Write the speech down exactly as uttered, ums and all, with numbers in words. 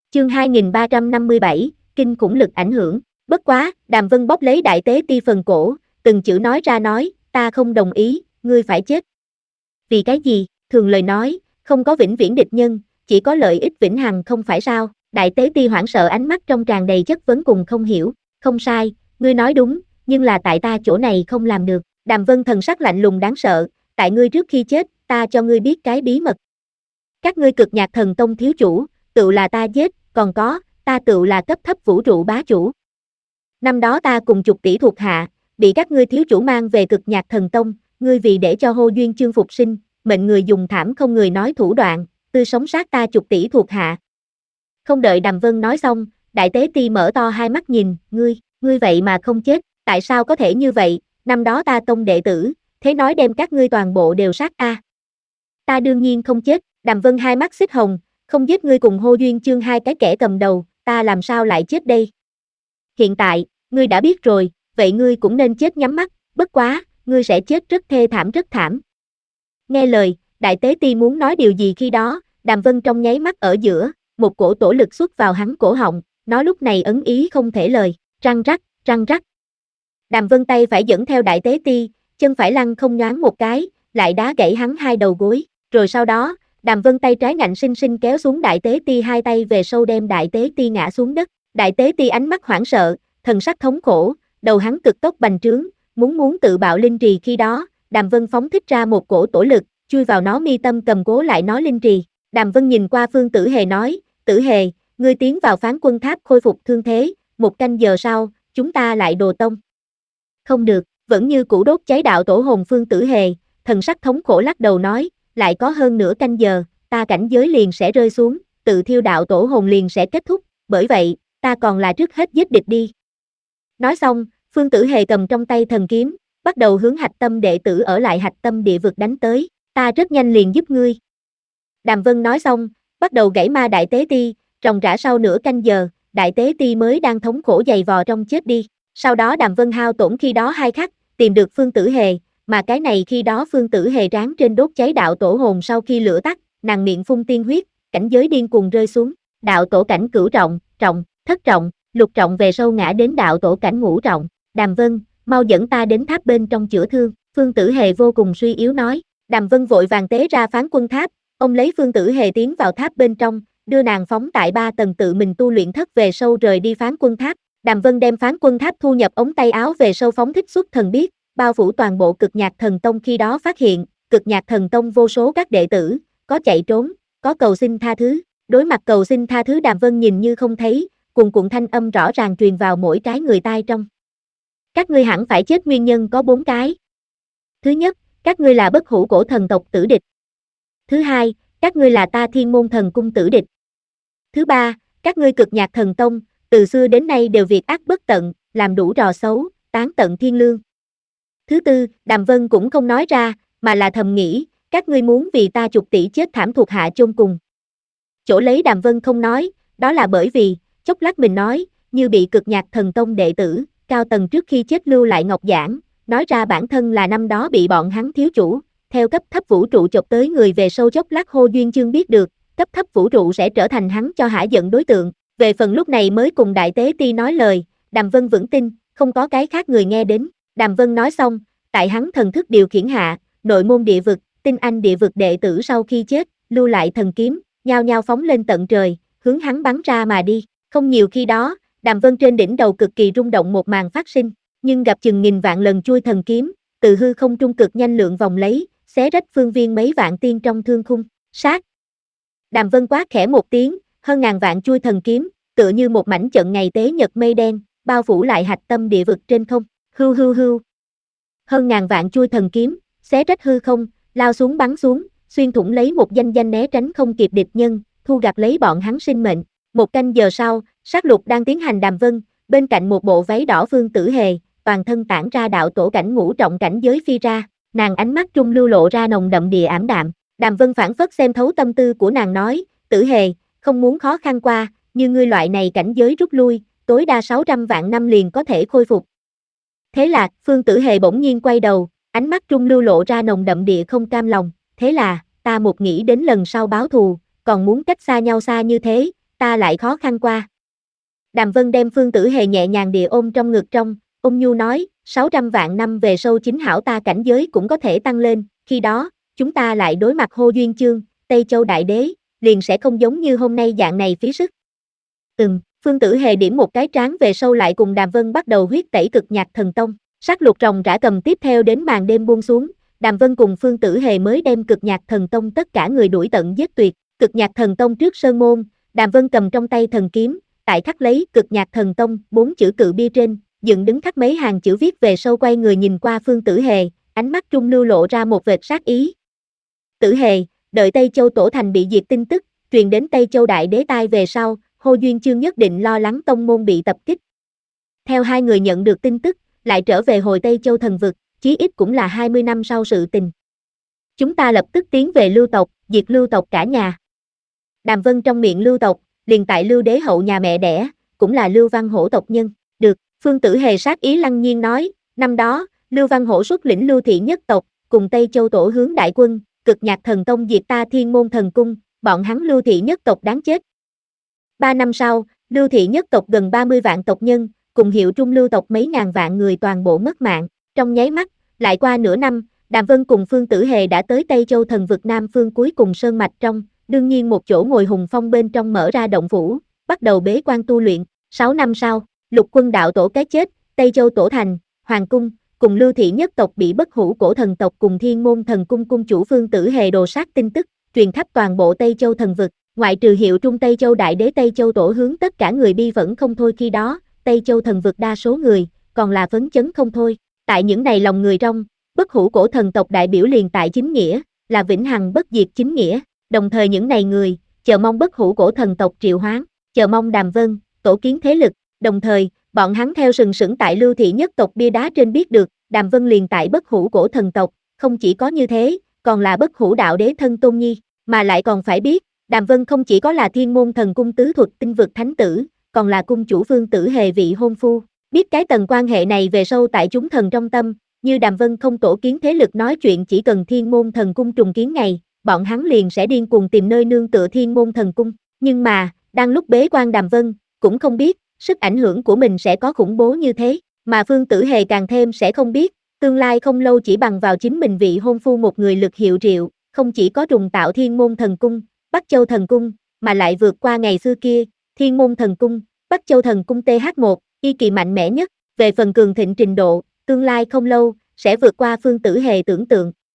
Chương hai nghìn ba trăm năm mươi bảy, kinh khủng lực ảnh hưởng. Bất quá, Đàm Vân bóp lấy Đại Tế Ti phần cổ, từng chữ nói ra nói, ta không đồng ý, ngươi phải chết. Vì cái gì? Thường lời nói, không có vĩnh viễn địch nhân, chỉ có lợi ích vĩnh hằng không phải sao? Đại Tế Ti hoảng sợ ánh mắt trong tràn đầy chất vấn cùng không hiểu, không sai, ngươi nói đúng, nhưng là tại ta chỗ này không làm được. Đàm Vân thần sắc lạnh lùng đáng sợ, tại ngươi trước khi chết, ta cho ngươi biết cái bí mật. Các ngươi Cực Nhạc Thần Tông thiếu chủ, tự là ta giết, còn có, ta tự là cấp thấp vũ trụ bá chủ. Năm đó ta cùng chục tỷ thuộc hạ, bị các ngươi thiếu chủ mang về Cực Nhạc Thần Tông, ngươi vì để cho Hô Duyên Chương phục sinh, mệnh người dùng thảm không người nói thủ đoạn, tươi sống sát ta chục tỷ thuộc hạ. Không đợi Đàm Vân nói xong, Đại Tế Ti mở to hai mắt nhìn, ngươi, ngươi vậy mà không chết, tại sao có thể như vậy, năm đó ta tông đệ tử, thế nói đem các ngươi toàn bộ đều sát a. À. Ta đương nhiên không chết, Đàm Vân hai mắt xích hồng, không giết ngươi cùng Hô Duyên Chương hai cái kẻ cầm đầu, ta làm sao lại chết đây? Hiện tại, ngươi đã biết rồi, vậy ngươi cũng nên chết nhắm mắt, bất quá, ngươi sẽ chết rất thê thảm rất thảm. Nghe lời, Đại Tế Ti muốn nói điều gì khi đó, Đàm Vân trong nháy mắt ở giữa, một cổ tổ lực xuất vào hắn cổ họng, nó lúc này ấn ý không thể lời, răng rắc, răng rắc. Đàm Vân tay phải dẫn theo Đại Tế Ti, chân phải lăn không nhoáng một cái, lại đá gãy hắn hai đầu gối, rồi sau đó, Đàm Vân tay trái ngạnh sinh sinh kéo xuống Đại Tế Ti hai tay về sâu đem Đại Tế Ti ngã xuống đất. Đại Tế Ti ánh mắt hoảng sợ, thần sắc thống khổ, đầu hắn cực tốc bành trướng, muốn muốn tự bạo linh trì khi đó, Đàm Vân phóng thích ra một cổ tổ lực, chui vào nó mi tâm cầm cố lại nó linh trì. Đàm Vân nhìn qua Phương Tử Hề nói, Tử Hề, ngươi tiến vào Phán Quân Tháp khôi phục thương thế, một canh giờ sau, chúng ta lại đồ tông. Không được, vẫn như cũ đốt cháy đạo tổ hồn Phương Tử Hề, thần sắc thống khổ lắc đầu nói, lại có hơn nửa canh giờ, ta cảnh giới liền sẽ rơi xuống, tự thiêu đạo tổ hồn liền sẽ kết thúc, bởi vậy, ta còn là trước hết giết địch đi. Nói xong, Phương Tử Hề cầm trong tay thần kiếm, bắt đầu hướng hạch tâm đệ tử ở lại hạch tâm địa vực đánh tới, ta rất nhanh liền giúp ngươi. Đàm Vân nói xong, bắt đầu gãy ma Đại Tế Ti, ròng rã sau nửa canh giờ, Đại Tế Ti mới đang thống khổ dày vò trong chết đi. Sau đó Đàm Vân hao tổn khi đó hai khắc, tìm được Phương Tử Hề, mà cái này khi đó Phương Tử Hề ráng trên đốt cháy đạo tổ hồn sau khi lửa tắt, nàng miệng phun tiên huyết, cảnh giới điên cuồng rơi xuống, đạo tổ cảnh cửu trọng, trọng, thất trọng, lục trọng về sâu ngã đến đạo tổ cảnh ngũ trọng. Đàm Vân, mau dẫn ta đến tháp bên trong chữa thương, Phương Tử Hề vô cùng suy yếu nói. Đàm Vân vội vàng tế ra Phán Quân Tháp, ông lấy Phương Tử Hề tiến vào tháp bên trong, đưa nàng phóng tại ba tầng tự mình tu luyện thất về sâu rời đi Phán Quân Tháp. Đàm Vân đem Phán Quân Tháp thu nhập ống tay áo về sâu phóng thích xuất thần biết, bao phủ toàn bộ Cực Nhạc Thần Tông khi đó phát hiện, Cực Nhạc Thần Tông vô số các đệ tử, có chạy trốn, có cầu xin tha thứ. Đối mặt cầu xin tha thứ Đàm Vân nhìn như không thấy, cuồn cuộn thanh âm rõ ràng truyền vào mỗi cái người tai trong. Các ngươi hẳn phải chết nguyên nhân có bốn cái. Thứ nhất, các ngươi là bất hủ cổ thần tộc tử địch. Thứ hai, các ngươi là ta Thiên Môn Thần Cung tử địch. Thứ ba, các ngươi Cực Nhạc Thần Tông, từ xưa đến nay đều việc ác bất tận, làm đủ trò xấu, tán tận thiên lương. Thứ tư, Đàm Vân cũng không nói ra, mà là thầm nghĩ, các ngươi muốn vì ta chục tỷ chết thảm thuộc hạ chôn cùng. Chỗ lấy Đàm Vân không nói, đó là bởi vì, chốc lát mình nói, như bị Cực Nhạc Thần Tông đệ tử, cao tầng trước khi chết lưu lại ngọc giảng, nói ra bản thân là năm đó bị bọn hắn thiếu chủ, theo cấp thấp vũ trụ chộp tới người về sâu chốc lát Hô Duyên Chương biết được, cấp thấp vũ trụ sẽ trở thành hắn cho hả giận đối tượng. Về phần lúc này mới cùng Đại Tế Ti nói lời, Đàm Vân vững tin, không có cái khác người nghe đến. Đàm Vân nói xong, tại hắn thần thức điều khiển hạ, nội môn địa vực, tinh anh địa vực đệ tử sau khi chết, lưu lại thần kiếm, nhao nhao phóng lên tận trời, hướng hắn bắn ra mà đi. Không nhiều khi đó, Đàm Vân trên đỉnh đầu cực kỳ rung động một màn phát sinh, nhưng gặp chừng nghìn vạn lần chui thần kiếm, từ hư không trung cực nhanh lượng vòng lấy, xé rách phương viên mấy vạn tiên trong thương khung, sát. Đàm Vân quát khẽ một tiếng, hơn ngàn vạn chui thần kiếm, tựa như một mảnh trận ngày tế nhật mây đen, bao phủ lại hạch tâm địa vực trên không, hưu hưu hưu. Hơn ngàn vạn chui thần kiếm, xé rách hư không, lao xuống bắn xuống, xuyên thủng lấy một danh danh né tránh không kịp địch nhân, thu gặt lấy bọn hắn sinh mệnh. Một canh giờ sau, sát lục đang tiến hành Đàm Vân, bên cạnh một bộ váy đỏ Phương Tử Hề, toàn thân tản ra đạo tổ cảnh ngũ trọng cảnh giới phi ra, nàng ánh mắt trung lưu lộ ra nồng đậm địa ảm đạm. Đàm Vân phản phất xem thấu tâm tư của nàng nói, Tử Hề, không muốn khó khăn qua, như ngươi loại này cảnh giới rút lui, tối đa sáu trăm vạn năm liền có thể khôi phục. Thế là, Phương Tử Hề bỗng nhiên quay đầu, ánh mắt trung lưu lộ ra nồng đậm địa không cam lòng, thế là, ta một nghĩ đến lần sau báo thù, còn muốn cách xa nhau xa như thế, ta lại khó khăn qua. Đàm Vân đem Phương Tử Hề nhẹ nhàng địa ôm trong ngực trong, ôm nhu nói, sáu trăm vạn năm về sau chính hảo ta cảnh giới cũng có thể tăng lên, khi đó, chúng ta lại đối mặt Hô Duyên Chương, Tây Châu Đại Đế, liền sẽ không giống như hôm nay dạng này phí sức. Ừm, Phương Tử Hề điểm một cái trán về sau lại cùng Đàm Vân bắt đầu huyết tẩy cực nhạc thần tông, sát lục rồng rã cầm tiếp theo đến màn đêm buông xuống, Đàm Vân cùng Phương Tử Hề mới đem cực nhạc thần tông tất cả người đuổi tận giết tuyệt, cực nhạc thần tông trước sơn môn, Đàm Vân cầm trong tay thần kiếm, tại khắc lấy cực nhạc thần tông bốn chữ cự bia trên, dựng đứng khắc mấy hàng chữ viết về sau quay người nhìn qua Phương Tử Hề, ánh mắt trung lưu lộ ra một vệt sát ý. Tử Hề, đợi Tây Châu Tổ Thành bị diệt tin tức, truyền đến Tây Châu Đại Đế tai về sau, Hô Duyên Chương nhất định lo lắng tông môn bị tập kích. Theo hai người nhận được tin tức, lại trở về hồi Tây Châu thần vực, chí ít cũng là hai mươi năm sau sự tình. Chúng ta lập tức tiến về Lưu tộc, diệt Lưu tộc cả nhà. Đàm Vân trong miệng Lưu tộc, liền tại Lưu Đế hậu nhà mẹ đẻ, cũng là Lưu Văn Hổ tộc nhân. Được, Phương Tử Hề sát ý lăng nhiên nói, năm đó, Lưu Văn Hổ xuất lĩnh Lưu Thị nhất tộc, cùng Tây Châu Tổ hướng đại quân, cực nhạc thần tông diệt ta Thiên Môn thần cung, bọn hắn Lưu Thị nhất tộc đáng chết. Ba năm sau, Lưu Thị nhất tộc gần ba mươi vạn tộc nhân, cùng Hiệu Trung Lưu tộc mấy ngàn vạn người toàn bộ mất mạng, trong nháy mắt, lại qua nửa năm, Đàm Vân cùng Phương Tử Hề đã tới Tây Châu thần vực Nam phương cuối cùng sơn mạch trong, đương nhiên một chỗ ngồi hùng phong bên trong mở ra động phủ, bắt đầu bế quan tu luyện. Sáu năm sau, Lục Quân đạo tổ cái chết, Tây Châu Tổ thành, Hoàng cung, cùng Lưu Thị nhất tộc bị bất hủ cổ thần tộc cùng Thiên Môn thần cung cung chủ Phương Tử Hề đồ sát tin tức, truyền khắp toàn bộ Tây Châu thần vực, ngoại trừ Hiệu Trung Tây Châu Đại Đế Tây Châu Tổ hướng tất cả người bi vẫn không thôi khi đó, Tây Châu thần vực đa số người, còn là phấn chấn không thôi. Tại những này lòng người trong, bất hủ cổ thần tộc đại biểu liền tại chính nghĩa, là vĩnh hằng bất diệt chính nghĩa, đồng thời những này người, chờ mong bất hủ cổ thần tộc triệu hoán, chờ mong Đàm Vân, tổ kiến thế lực, đồng thời, bọn hắn theo sừng sững tại Lưu Thị nhất tộc bia đá trên biết được, Đàm Vân liền tại bất hủ cổ thần tộc, không chỉ có như thế, còn là bất hủ đạo đế thân tôn nhi, mà lại còn phải biết, Đàm Vân không chỉ có là Thiên Môn thần cung tứ thuật tinh vực thánh tử, còn là cung chủ Phương Tử Hề vị hôn phu. Biết cái tầng quan hệ này về sâu tại chúng thần trong tâm, như Đàm Vân không tổ kiến thế lực nói chuyện chỉ cần Thiên Môn thần cung trùng kiến ngày, bọn hắn liền sẽ điên cuồng tìm nơi nương tựa Thiên Môn thần cung. Nhưng mà, đang lúc bế quan Đàm Vân, cũng không biết, sức ảnh hưởng của mình sẽ có khủng bố như thế, mà Phương Tử Hề càng thêm sẽ không biết, tương lai không lâu chỉ bằng vào chính mình vị hôn phu một người lực hiệu triệu, không chỉ có trùng tạo Thiên Môn thần cung, Bắc Châu thần cung, mà lại vượt qua ngày xưa kia, Thiên Môn thần cung, Bắc Châu thần cung T H một, y kỳ mạnh mẽ nhất, về phần cường thịnh trình độ, tương lai không lâu, sẽ vượt qua Phương Tử Hề tưởng tượng.